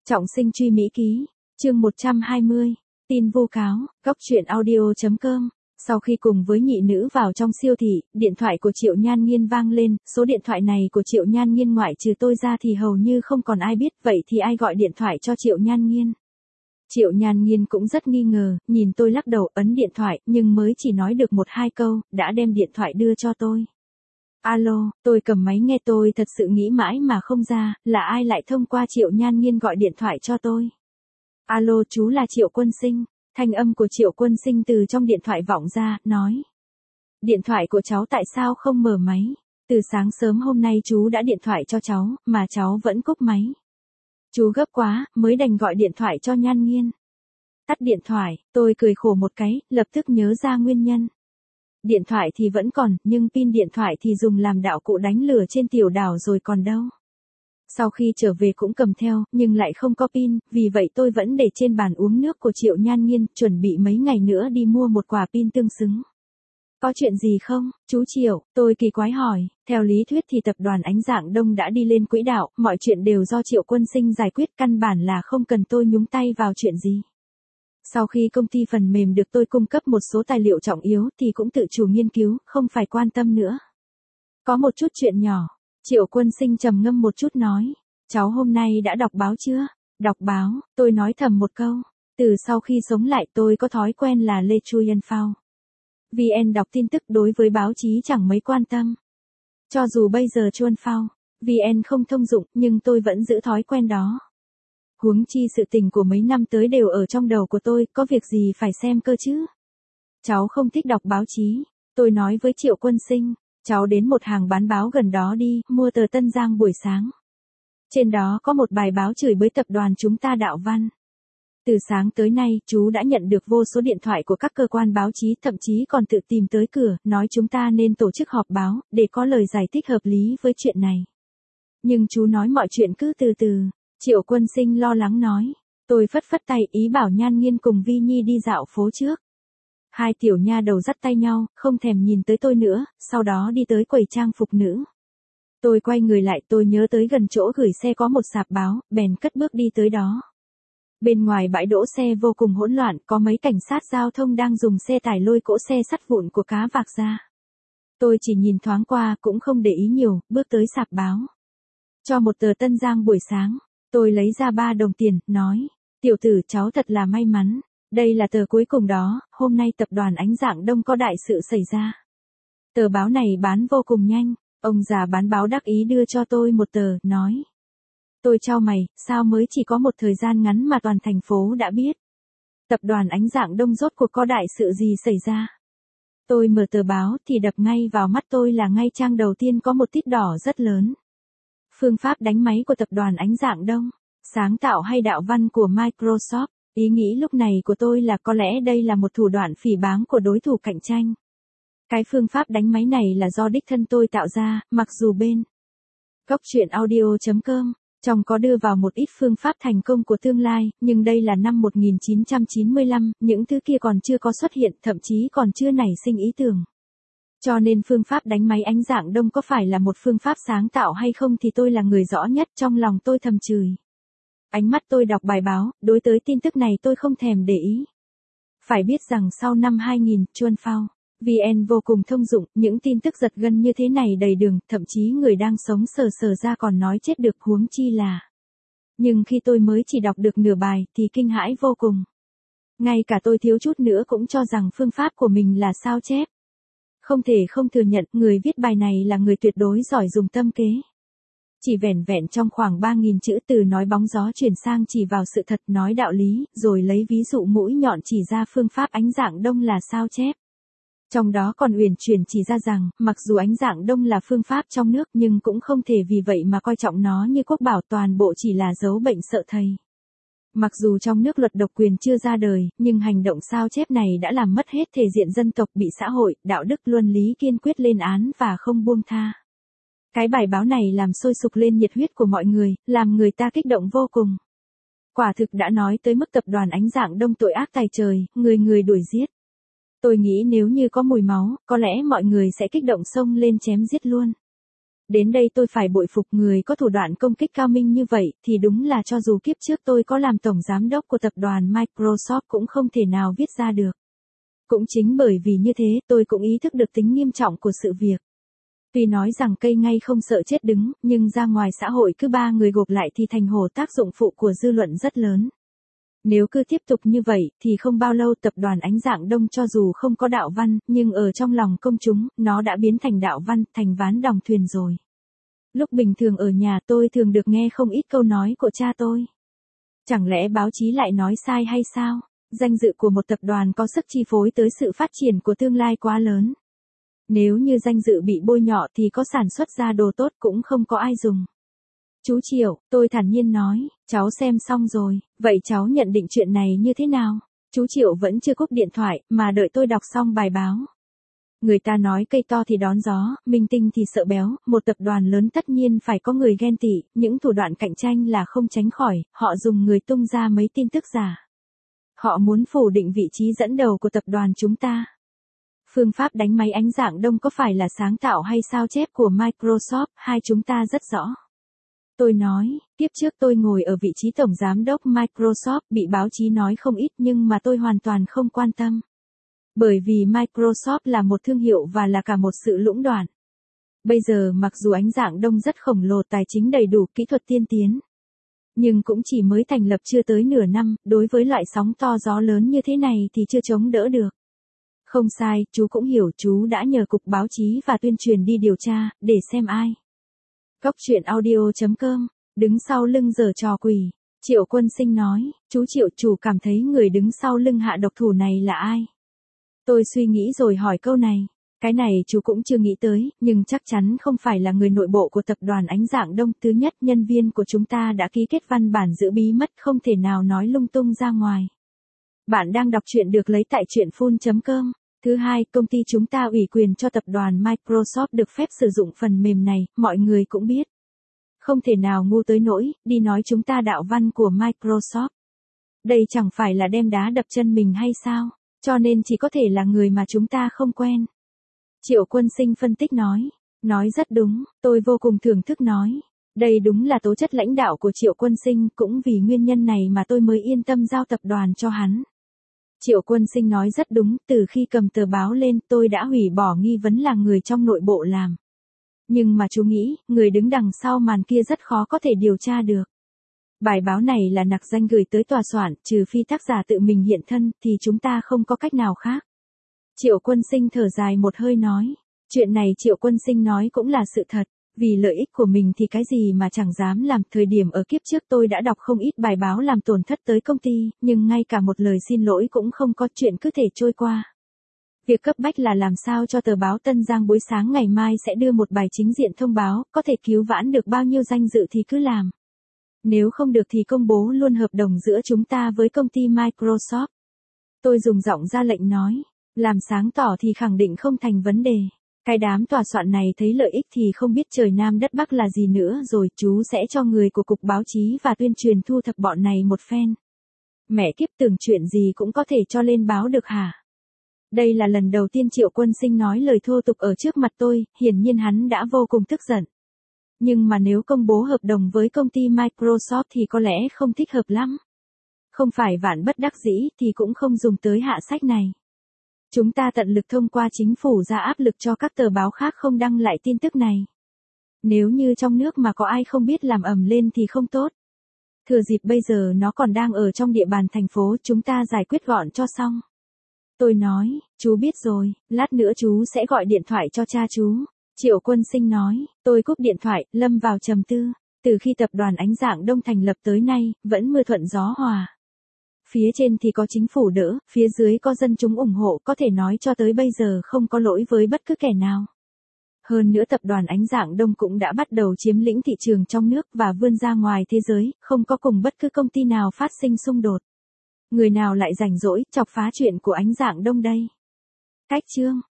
Trọng sinh truy Mỹ ký, chương 120, tin vu cáo, góc truyện audio.com. Sau khi cùng với nhị nữ vào trong siêu thị, điện thoại của Triệu Nhan Nghiên vang lên, số điện thoại này của Triệu Nhan Nghiên ngoại trừ tôi ra thì hầu như không còn ai biết, vậy thì ai gọi điện thoại cho Triệu Nhan Nghiên? Triệu Nhan Nghiên cũng rất nghi ngờ, nhìn tôi lắc đầu ấn điện thoại, nhưng mới chỉ nói được 1-2 câu, đã đem điện thoại đưa cho tôi. Alo, tôi cầm máy nghe tôi thật sự nghĩ mãi mà không ra, là ai lại thông qua Triệu Nhan Nghiên gọi điện thoại cho tôi. Alo chú là Triệu Quân Sinh, thanh âm của Triệu Quân Sinh từ trong điện thoại vọng ra, nói. Điện thoại của cháu tại sao không mở máy? Từ sáng sớm hôm nay chú đã điện thoại cho cháu, mà cháu vẫn cúp máy. Chú gấp quá, mới đành gọi điện thoại cho Nhan Nghiên. Tắt điện thoại, tôi cười khổ một cái, lập tức nhớ ra nguyên nhân. Điện thoại thì vẫn còn, nhưng pin điện thoại thì dùng làm đạo cụ đánh lửa trên tiểu đảo rồi còn đâu. Sau khi trở về cũng cầm theo, nhưng lại không có pin, vì vậy tôi vẫn để trên bàn uống nước của Triệu Nhan Nghiên, chuẩn bị mấy ngày nữa đi mua một quả pin tương xứng. Có chuyện gì không, chú Triệu? Tôi kỳ quái hỏi. Theo lý thuyết thì tập đoàn Ánh Dạng Đông đã đi lên quỹ đạo, mọi chuyện đều do Triệu Quân Sinh giải quyết, căn bản là không cần tôi nhúng tay vào chuyện gì. Sau khi công ty phần mềm được tôi cung cấp một số tài liệu trọng yếu thì cũng tự chủ nghiên cứu, không phải quan tâm nữa. Có một chút chuyện nhỏ, Triệu Quân Sinh trầm ngâm một chút nói, cháu hôm nay đã đọc báo chưa? Đọc báo, tôi nói thầm một câu, từ sau khi sống lại tôi có thói quen là lê chui ân phao. VN đọc tin tức đối với báo chí chẳng mấy quan tâm. Cho dù bây giờ chuôn phao, VN không thông dụng nhưng tôi vẫn giữ thói quen đó. Huống chi sự tình của mấy năm tới đều ở trong đầu của tôi, có việc gì phải xem cơ chứ? Cháu không thích đọc báo chí, tôi nói với Triệu Quân Sinh, cháu đến một hàng bán báo gần đó đi, mua tờ Tân Giang buổi sáng. Trên đó có một bài báo chửi bới tập đoàn chúng ta đạo văn. Từ sáng tới nay, chú đã nhận được vô số điện thoại của các cơ quan báo chí, thậm chí còn tự tìm tới cửa, nói chúng ta nên tổ chức họp báo, để có lời giải thích hợp lý với chuyện này. Nhưng chú nói mọi chuyện cứ từ từ. Triệu Quân Sinh lo lắng nói. Tôi phất phất tay ý bảo Nhan Nghiên cùng Vi Nhi đi dạo phố trước. Hai tiểu nha đầu dắt tay nhau, không thèm nhìn tới tôi nữa, sau đó đi tới quầy trang phục nữ. Tôi quay người lại, tôi nhớ tới gần chỗ gửi xe có một sạp báo, bèn cất bước đi tới đó. Bên ngoài bãi đỗ xe vô cùng hỗn loạn, có mấy cảnh sát giao thông đang dùng xe tải lôi cỗ xe sắt vụn của cá vạc ra. Tôi chỉ nhìn thoáng qua cũng không để ý nhiều, bước tới sạp báo. Cho một tờ Tân Giang buổi sáng. Tôi lấy ra 3 đồng tiền, nói, tiểu tử cháu thật là may mắn, đây là tờ cuối cùng đó, hôm nay tập đoàn Ánh Dạng Đông có đại sự xảy ra. Tờ báo này bán vô cùng nhanh, ông già bán báo đắc ý đưa cho tôi một tờ, nói. Tôi chau mày, sao mới chỉ có một thời gian ngắn mà toàn thành phố đã biết. Tập đoàn Ánh Dạng Đông rốt cuộc có đại sự gì xảy ra. Tôi mở tờ báo thì đập ngay vào mắt tôi là ngay trang đầu tiên có một tít đỏ rất lớn. Phương pháp đánh máy của tập đoàn Ánh Dạng Đông, sáng tạo hay đạo văn của Microsoft, ý nghĩ lúc này của tôi là có lẽ đây là một thủ đoạn phỉ báng của đối thủ cạnh tranh. Cái phương pháp đánh máy này là do đích thân tôi tạo ra, mặc dù bên góc truyện audio.com, trong có đưa vào một ít phương pháp thành công của tương lai, nhưng đây là năm 1995, những thứ kia còn chưa có xuất hiện, thậm chí còn chưa nảy sinh ý tưởng. Cho nên phương pháp đánh máy Ánh Dạng Đông có phải là một phương pháp sáng tạo hay không thì tôi là người rõ nhất, trong lòng tôi thầm chửi. Ánh mắt tôi đọc bài báo, đối tới tin tức này tôi không thèm để ý. Phải biết rằng sau năm 2000, chuôn phao, VN vô cùng thông dụng, những tin tức giật gân như thế này đầy đường, thậm chí người đang sống sờ sờ ra còn nói chết được, huống chi là. Nhưng khi tôi mới chỉ đọc được nửa bài thì kinh hãi vô cùng. Ngay cả tôi thiếu chút nữa cũng cho rằng phương pháp của mình là sao chép. Không thể không thừa nhận, người viết bài này là người tuyệt đối giỏi dùng tâm kế. Chỉ vẻn vẹn trong khoảng 3.000 chữ từ nói bóng gió chuyển sang chỉ vào sự thật, nói đạo lý, rồi lấy ví dụ mũi nhọn chỉ ra phương pháp Ánh Dạng Đông là sao chép. Trong đó còn uyển chuyển chỉ ra rằng, mặc dù Ánh Dạng Đông là phương pháp trong nước nhưng cũng không thể vì vậy mà coi trọng nó như quốc bảo, toàn bộ chỉ là dấu bệnh sợ thầy. Mặc dù trong nước luật độc quyền chưa ra đời, nhưng hành động sao chép này đã làm mất hết thể diện dân tộc, bị xã hội, đạo đức luân lý kiên quyết lên án và không buông tha. Cái bài báo này làm sôi sục lên nhiệt huyết của mọi người, làm người ta kích động vô cùng. Quả thực đã nói tới mức tập đoàn Ánh Dạng Đông tội ác tày trời, người người đuổi giết. Tôi nghĩ nếu như có mùi máu, có lẽ mọi người sẽ kích động xông lên chém giết luôn. Đến đây tôi phải bội phục người có thủ đoạn công kích cao minh như vậy, thì đúng là cho dù kiếp trước tôi có làm tổng giám đốc của tập đoàn Microsoft cũng không thể nào viết ra được. Cũng chính bởi vì như thế tôi cũng ý thức được tính nghiêm trọng của sự việc. Tuy nói rằng cây ngay không sợ chết đứng, nhưng ra ngoài xã hội cứ 3 người gộp lại thì thành hồ tác dụng phụ của dư luận rất lớn. Nếu cứ tiếp tục như vậy thì không bao lâu tập đoàn Ánh Dạng Đông cho dù không có đạo văn, nhưng ở trong lòng công chúng, nó đã biến thành đạo văn, thành ván đòng thuyền rồi. Lúc bình thường ở nhà tôi thường được nghe không ít câu nói của cha tôi. Chẳng lẽ báo chí lại nói sai hay sao? Danh dự của một tập đoàn có sức chi phối tới sự phát triển của tương lai quá lớn. Nếu như danh dự bị bôi nhọ thì có sản xuất ra đồ tốt cũng không có ai dùng. Chú Triệu, tôi thản nhiên nói, cháu xem xong rồi, vậy cháu nhận định chuyện này như thế nào? Chú Triệu vẫn chưa cúp điện thoại, mà đợi tôi đọc xong bài báo. Người ta nói cây to thì đón gió, minh tinh thì sợ béo, một tập đoàn lớn tất nhiên phải có người ghen tị, những thủ đoạn cạnh tranh là không tránh khỏi, họ dùng người tung ra mấy tin tức giả. Họ muốn phủ định vị trí dẫn đầu của tập đoàn chúng ta. Phương pháp đánh máy Ánh Dạng Đông có phải là sáng tạo hay sao chép của Microsoft, hai chúng ta rất rõ. Tôi nói, tiếp trước tôi ngồi ở vị trí tổng giám đốc Microsoft bị báo chí nói không ít nhưng mà tôi hoàn toàn không quan tâm. Bởi vì Microsoft là một thương hiệu và là cả một sự lũng đoạn. Bây giờ mặc dù Ánh Dạng Đông rất khổng lồ, tài chính đầy đủ, kỹ thuật tiên tiến. Nhưng cũng chỉ mới thành lập chưa tới nửa năm, đối với loại sóng to gió lớn như thế này thì chưa chống đỡ được. Không sai, chú cũng hiểu, chú đã nhờ Cục Báo chí và Tuyên truyền đi điều tra, để xem ai. Cóc truyện audio.com, đứng sau lưng giở trò quỷ. Triệu Quân Sinh nói, chú Triệu, chủ cảm thấy người đứng sau lưng hạ độc thủ này là ai? Tôi suy nghĩ rồi hỏi câu này. Cái này chú cũng chưa nghĩ tới, nhưng chắc chắn không phải là người nội bộ của tập đoàn Ánh Dạng Đông. Thứ nhất, nhân viên của chúng ta đã ký kết văn bản giữ bí mật, không thể nào nói lung tung ra ngoài. Bạn đang đọc truyện được lấy tại truyện.full.com. Thứ hai, công ty chúng ta ủy quyền cho tập đoàn Microsoft được phép sử dụng phần mềm này, mọi người cũng biết. Không thể nào ngu tới nỗi, đi nói chúng ta đạo văn của Microsoft. Đây chẳng phải là đem đá đập chân mình hay sao? Cho nên chỉ có thể là người mà chúng ta không quen. Triệu Quân Sinh phân tích nói rất đúng, tôi vô cùng thưởng thức nói. Đây đúng là tố chất lãnh đạo của Triệu Quân Sinh, cũng vì nguyên nhân này mà tôi mới yên tâm giao tập đoàn cho hắn. Triệu Quân Sinh nói rất đúng, từ khi cầm tờ báo lên tôi đã hủy bỏ nghi vấn là người trong nội bộ làm. Nhưng mà chú nghĩ, người đứng đằng sau màn kia rất khó có thể điều tra được. Bài báo này là nặc danh gửi tới tòa soạn, trừ phi tác giả tự mình hiện thân, thì chúng ta không có cách nào khác. Triệu Quân Sinh thở dài một hơi nói. Chuyện này Triệu Quân Sinh nói cũng là sự thật. Vì lợi ích của mình thì cái gì mà chẳng dám làm. Thời điểm ở kiếp trước tôi đã đọc không ít bài báo làm tổn thất tới công ty, nhưng ngay cả một lời xin lỗi cũng không có, chuyện cứ thể trôi qua. Việc cấp bách là làm sao cho tờ báo Tân Giang buổi sáng ngày mai sẽ đưa một bài chính diện thông báo, có thể cứu vãn được bao nhiêu danh dự thì cứ làm. Nếu không được thì công bố luôn hợp đồng giữa chúng ta với công ty Microsoft. Tôi dùng giọng ra lệnh nói, làm sáng tỏ thì khẳng định không thành vấn đề. Cái đám tòa soạn này thấy lợi ích thì không biết trời Nam đất Bắc là gì nữa rồi, chú sẽ cho người của Cục Báo chí và Tuyên truyền thu thập bọn này một phen. Mẹ kiếp, tưởng chuyện gì cũng có thể cho lên báo được hả? Đây là lần đầu tiên Triệu Quân Sinh nói lời thô tục ở trước mặt tôi, hiển nhiên hắn đã vô cùng tức giận. Nhưng mà nếu công bố hợp đồng với công ty Microsoft thì có lẽ không thích hợp lắm. Không phải vạn bất đắc dĩ thì cũng không dùng tới hạ sách này. Chúng ta tận lực thông qua chính phủ ra áp lực cho các tờ báo khác không đăng lại tin tức này. Nếu như trong nước mà có ai không biết làm ầm lên thì không tốt. Thừa dịp bây giờ nó còn đang ở trong địa bàn thành phố, chúng ta giải quyết gọn cho xong. Tôi nói, chú biết rồi, lát nữa chú sẽ gọi điện thoại cho cha chú. Triệu Quân Sinh nói, tôi cúp điện thoại, lâm vào trầm tư. Từ khi tập đoàn Ánh Dạng Đông thành lập tới nay, vẫn mưa thuận gió hòa. Phía trên thì có chính phủ đỡ, phía dưới có dân chúng ủng hộ, có thể nói cho tới bây giờ không có lỗi với bất cứ kẻ nào. Hơn nữa tập đoàn Ánh Dạng Đông cũng đã bắt đầu chiếm lĩnh thị trường trong nước và vươn ra ngoài thế giới, không có cùng bất cứ công ty nào phát sinh xung đột. Người nào lại rảnh rỗi chọc phá chuyện của Ánh Dạng Đông đây? Cách chương